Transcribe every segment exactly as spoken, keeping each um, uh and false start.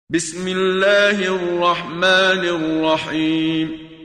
Bismillahir Rahmanir Rahim.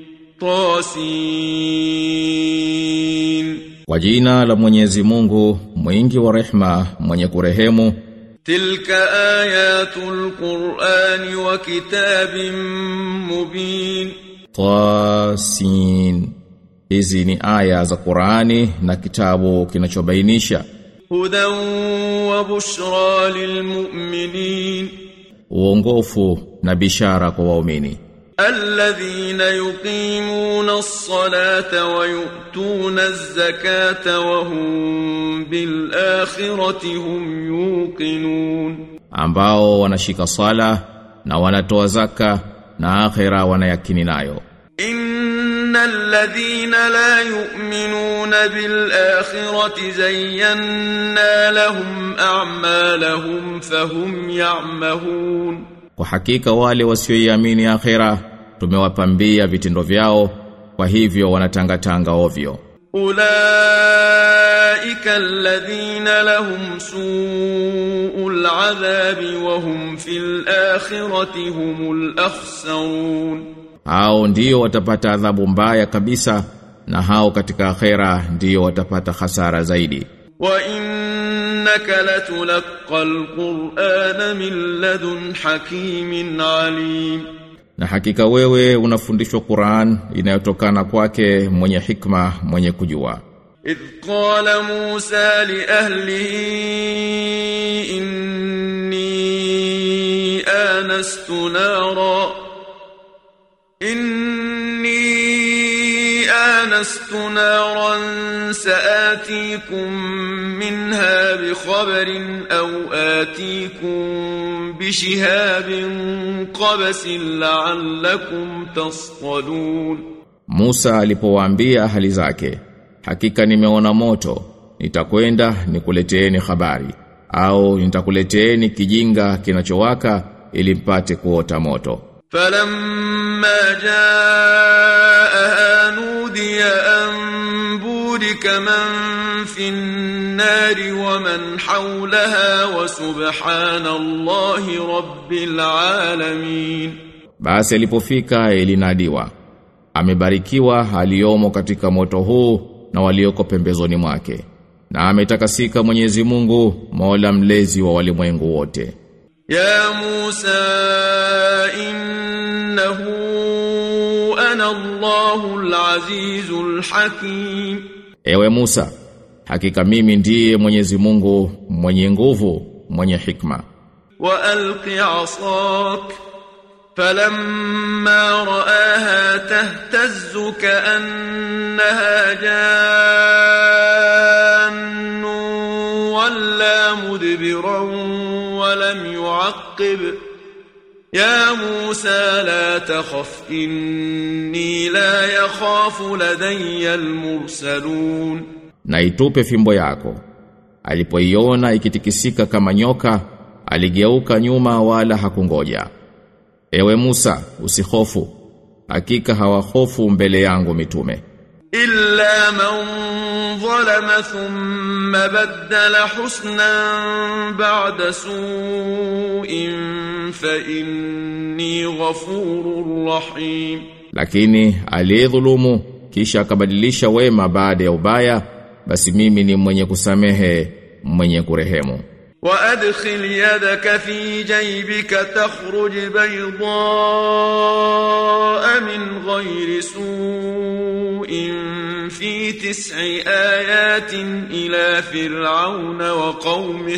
Tasin. Kwa jina la Mwenyezi Mungu, mwingi wa rehema, mwenye kurehemu. Tilka ayatul Qur'ani wa kitabim mubin. Tasin. Hizi ni aya za Qur'ani na kitabu kinachobainisha. Hudan wa bushra lilmu'minin. Uongofu na bishara kwa waumini. Alladhina yuqimuna as-salata wa yu'tuna az-zakata wa hum bil akhirati hum yuqinun. Ambao wanashika sala na wanatoa zaka na akhira wanayakini nayo. Innal ladhina la yu'minuna bil akhirati zayyana lahum a'malahum fahum ya'mahun. Kwa hakika wale wasioiamini akhira tumewapambia vitendo vyao, kwa hivyo wanatangatanga ovyo. Ulaika alladhina lahum su'ul 'adhabi wa hum fil akhirati humul akhsarun. Hao ndio watapata adhabu mbaya kabisa, na hao katika akhira ndio watapata hasara zaidi. Wa innaka latulqal Qur'ana min ladun hakimin alim. Na hakika wewe unafundishwa Qur'an inayotokana kwake mwenye hikma, mwenye kujua. Idh qala Musa li ahlihi inni anastu nara inni آنست نارا سآتيكم منها بخبر أو آتيكم بشهاب قبس لعلكم تصطلون. Musa alipowaambia ahali zake, hakika nimeona moto, nitakwenda nikuleteeni habari, au nitakuleteeni kijinga kinachowaka ili mpate kuota moto. فلما جاءها نودي أن بورك من في النار ومن حولها وسبحان الله رب العالمين. Basi alipofika ilinadiwa, amebarikiwa aliyomo katika moto huu na walioko pembezoni mwake, na ametakasika Mwenyezi Mungu, Mola mlezi wa walimwengu wote. Ya Musa innahu ana Allahul Azizul Hakim. Ewe Musa, hakika mimi ndiye Mwenyezi Mungu mwenye nguvu, mwenye hikma. Wa alqi 'asak falamma ra'aha tahtazzu ka'annaha jannun walla mudbiran ولم يعقب يا موسى لا تخف إني لا يخاف لدي المرسلون. Na itupe fimbo yako. Alipoiona ikitikisika kama nyoka, aligeuka nyuma wala hakungoja. Ewe Musa, usihofu, hakika hawahofu mbele yangu mitume. Illa man zalama thumma baddala husnan ba'da su'in fa inni ghafurur rahim. Lakini aliyedhulumu kisha akabadilisha wema baada ya ubaya, basi mimi ni mwenye kusamehe, mwenye kurehemu. Wa adkhil yadaka fi jaybika takhruj baydaa min ghayri su'in في تسع آيات إلى فرعون وقومه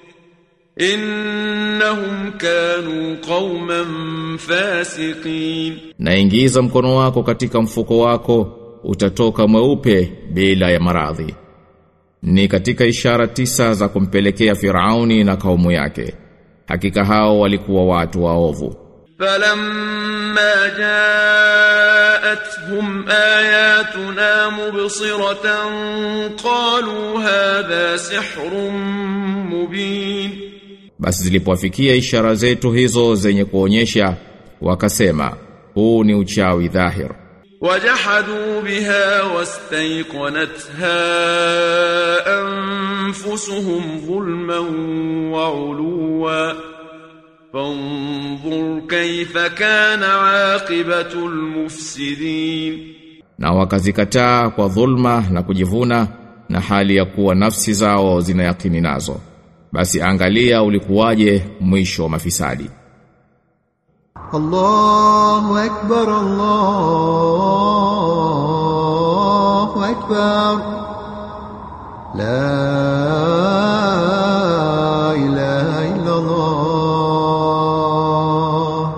إنهم كانوا قوما فاسقين. Na ingiza mkono wako katika mfuko wako, utatoka mweupe bila ya maradhi. Ni katika ishara tisa za kumpelekea Firauni na kaumu yake. Hakika hao walikuwa watu waovu. فلما جاءتهم آياتنا مبصرة قالوا هذا سحر مبين. Basi zilipowafikia ishara zetu hizo zenye kuonyesha, wakasema huu ni uchawi dhahir. وجحدوا بها واستيقنتها أنفسهم ظلما وعلوا فانظر كيف كان عاقبة المفسدين. Na wakazikataa kwa dhulma na kujivuna na hali ya kuwa nafsi zao zinayakini nazo. Basi angalia ulikuwaje mwisho wa mafisadi. Allahu Akbar, Allahu Akbar. La ilaha illa Allah.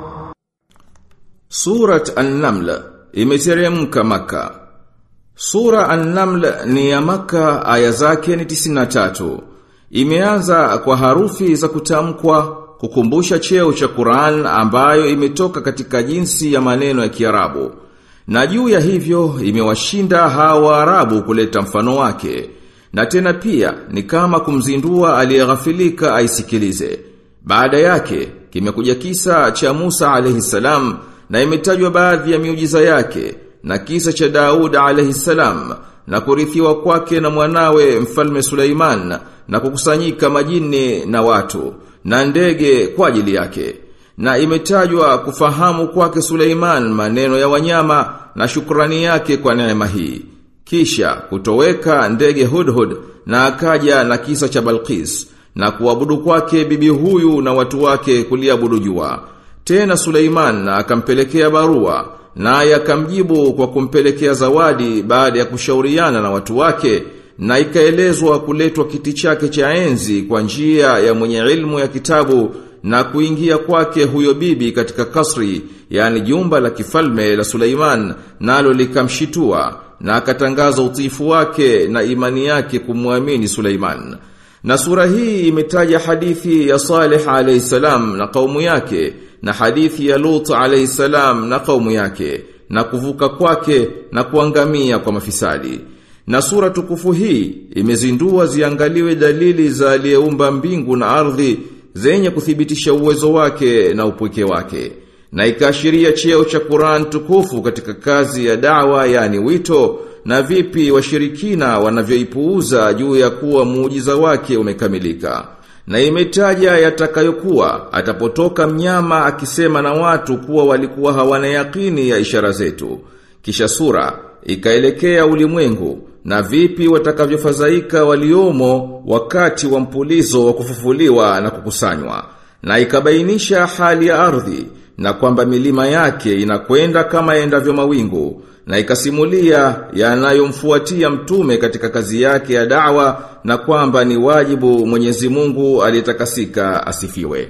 Surat An-Naml imeteremka Maka. Sura An-Naml ni ya Maka, aya zake ni tisini na tatu. Imeanza kwa harufi za kutamkwa kukumbusha cheo cha Qur'an ambayo imetoka katika jinsi ya maneno ya Kiarabu. Na juu ya hivyo imewashinda hawa Arabu kuleta mfano wake. Na tena pia ni kama kumzindua aliyeghafilika aisikilize. Baada yake kimekuja kisa cha Musa alayhi salam na imetajwa baadhi ya miujiza yake, na kisa cha Daud alayhi salam na kurithiwa kwake na mwanawe mfalme Suleiman na kukusanyika majini na watu na ndege kwa ajili yake. Na imetajwa kufahamu kwake Suleiman maneno ya wanyama na shukrani yake kwa neema hii. Kisha kutoweka ndege Hudhud na akaja na kisa cha Balqis na kuabudu kwake bibi huyu na watu wake kuliabudu jua. Tena Suleiman akampelekea barua naye akamjibu kwa kumpelekea zawadi baada ya kushauriana na watu wake, na ikaelezwa kuletwa kiti chake cha enzi kwa njia ya mwenye ilmu ya kitabu na kuingia kwake huyo bibi katika kasri, yani jumba la kifalme la Suleiman, nalo likamshitua na akatangaza utiifu wake na imani yake kumwamini Suleiman. Na sura hii imetaja hadithi ya Saleh alayhi salam na kaumu yake, na hadithi ya Lut alayhi salam na kaumu yake, na kuvuka kwake na kuangamia kwa mafisadi. Na sura tukufu hii imezindua ziangaliwe dalili za aliyeumba mbingu na ardhi zenye kuthibitisha uwezo wake na upweke wake. Na ikaashiria cheo cha Qur'an tukufu katika kazi ya da'wa, yani wito, na vipi washirikina wanavyoipuuza juu ya kuwa muujiza wake umekamilika. Na imetaja yatakayokuwa atapotoka mnyama akisema na watu kuwa walikuwa hawana yakini ya ishara zetu. Kisha sura ikaelekea ulimwengu na vipi watakavyofadhaika waliomo wakati wa mpulizo wa kufufuliwa na kukusanywa. Na ikabainisha hali ya ardhi na kwamba milima yake inakwenda kama endavyo mawingu, na ikasimulia yanayomfuatia mtume katika kazi yake ya da'wa, na kwamba ni wajibu Mwenyezi Mungu aliyetakasika asifiwe.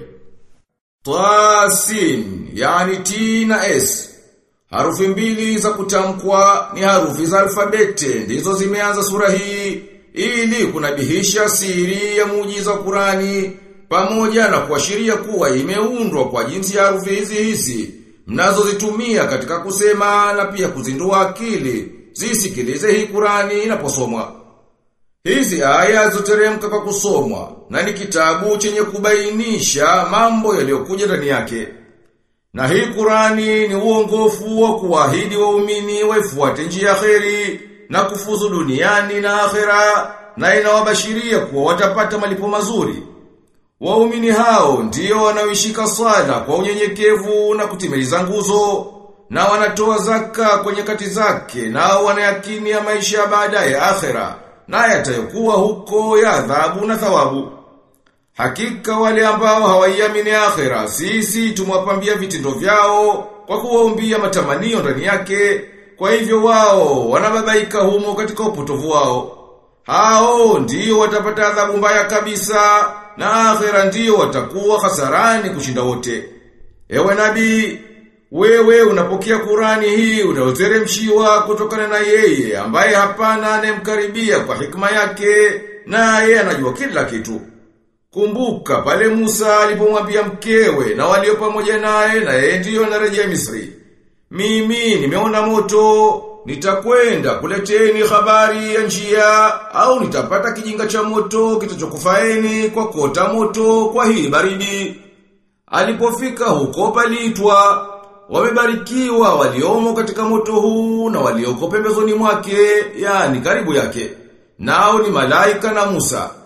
Tasin, yani T na S. Harufi mbili za kutamkwa ni harufi za alfabeti ndizo zimeanza sura hii, ili kunabihisha siri ya muujiza wa Qur'ani, pamoja na kuashiria kuwa imeundwa kwa jinsi ya harufi hizi hizi mnazozitumia katika kusema, na pia kuzindua akili zisikilize hii Qur'ani inaposomwa. Hizi aya zoteremka kwa kusomwa, na ni kitabu chenye kubainisha mambo yaliyokuja ndani yake. Na hii Qur'ani ni uongofu wa kuahidi waumini waifuate njia ya kheri na kufuzu duniani na akhera, na inawabashiria kuwa watapata malipo mazuri. Waumini hao ndio wanaoishika sala kwa unyenyekevu na kutimiliza nguzo, na wanatoa zaka kwa nyakati zake, na wanayakini ya maisha baada ya akhera, na yatayokuwa huko ya adhabu na thawabu. Hakika wale ambao hawaiamini akhera, sisi tumwapambia vitendo vyao kwa kuwaumbia matamanio ndani yake, kwa hivyo wao wanababaika humo katika upotovu wao. Hao ndio watapata adhabu mbaya kabisa, na akhera ndio watakuwa hasarani kushinda wote. Ewe nabii, wewe unapokea Qur'ani hii unayoteremshiwa kutokana na yeye ambaye hapana anemkaribia kwa hikma yake, na yeye anajua kila kitu. Kumbuka pale Musa alipomwambia mkewe na walio pamoja naye, na yeye ndio anarejea Misri, mimi nimeona moto, nitakwenda kuleteni habari ya njia, au nitapata kijinga cha moto kitachokufaeni kwa kota moto kwa hii baridi. Alipofika huko paliitwa, wamebarikiwa waliomo katika moto huu na walioko pembezoni mwake, yani karibu yake, nao ni malaika na Musa.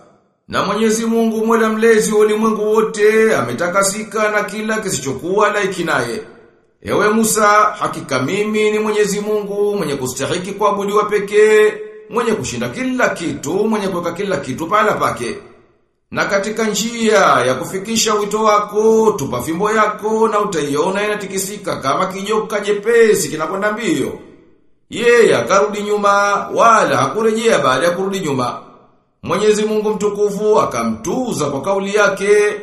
Na Mwenyezi Mungu Mola mlezi wa ulimwengu wote ametakasika na kila kisichokuwa laiki naye. Ewe Musa, hakika mimi ni Mwenyezi Mungu mwenye kustahiki kuabudiwa pekee, mwenye kushinda kila kitu, mwenye kuweka kila kitu pahala pake. Na katika njia ya kufikisha wito wako, tupa fimbo yako na utaiona inatikisika kama kijoka jepesi kinakwenda mbio. Yeye akarudi nyuma wala hakurejea baada ya kurudi nyuma. Mwenyezi Mungu mtukufu akamtuza kwa kauli yake,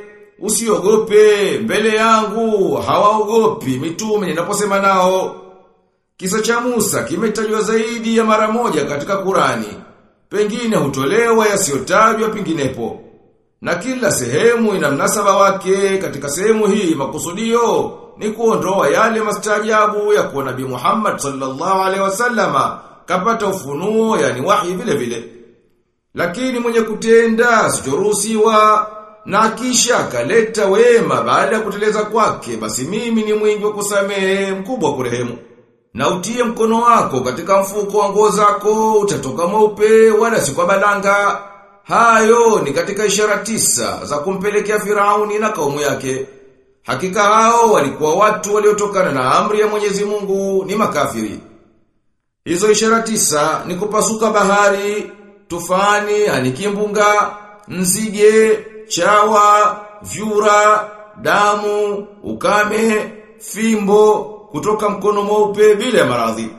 usiogope mbele yangu, hawaogopi mitume ninaposema nao. Kisa cha Musa kimetajwa zaidi ya mara moja katika Kurani. Pengine hutolewa yasiyotajwa penginepo. Na kila sehemu ina mnasaba wake. Katika sehemu hii makusudio ni kuondoa yale mastajabu ya kuwa Nabii Muhammad sallallahu alaihi wasallama kapata ufunuo, yani wahi vile vile. Lakini mwenye kutenda sichoruhusiwa, na kisha kaleta wema baada ya kuteleza kwake, basi mimi ni mwingi wa kusamehe, mkubwa kurehemu. Na utie mkono wako katika mfuko wa nguo zako, utatoka mweupe wala si kwa balanga. Hayo ni katika ishara tisa za kumpelekea Firauni na kaumu yake. Hakika hao walikuwa watu waliotokana na amri ya Mwenyezi Mungu, ni makafiri. Hizo ishara tisa ni kupasuka bahari, tufani, anikimbunga, nzige, chawa, vyura, damu, ukame, fimbo, kutoka mkono mweupe bila maradhi.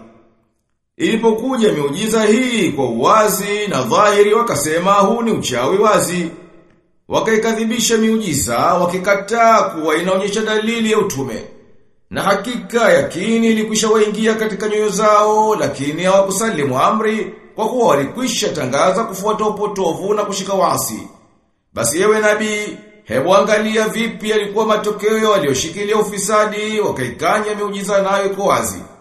Ilipokuja miujiza hii kwa uwazi na dhahiri, wakasema huu ni uchawi wazi. Wakaikadhibisha miujiza, wakikataa kuwa inaonyesha dalili ya utume. Na hakika yakini ilikwisha waingia katika nyoyo zao, lakini hawakusalimu amri, kwa kuwa walikwisha tangaza kufuata upotovu na kushika wasi. Basi yewe nabii, hebu angalia vipi yalikuwa matokeo walioshikilia ufisadi, wakaikanya miujiza nayo kwa wazi.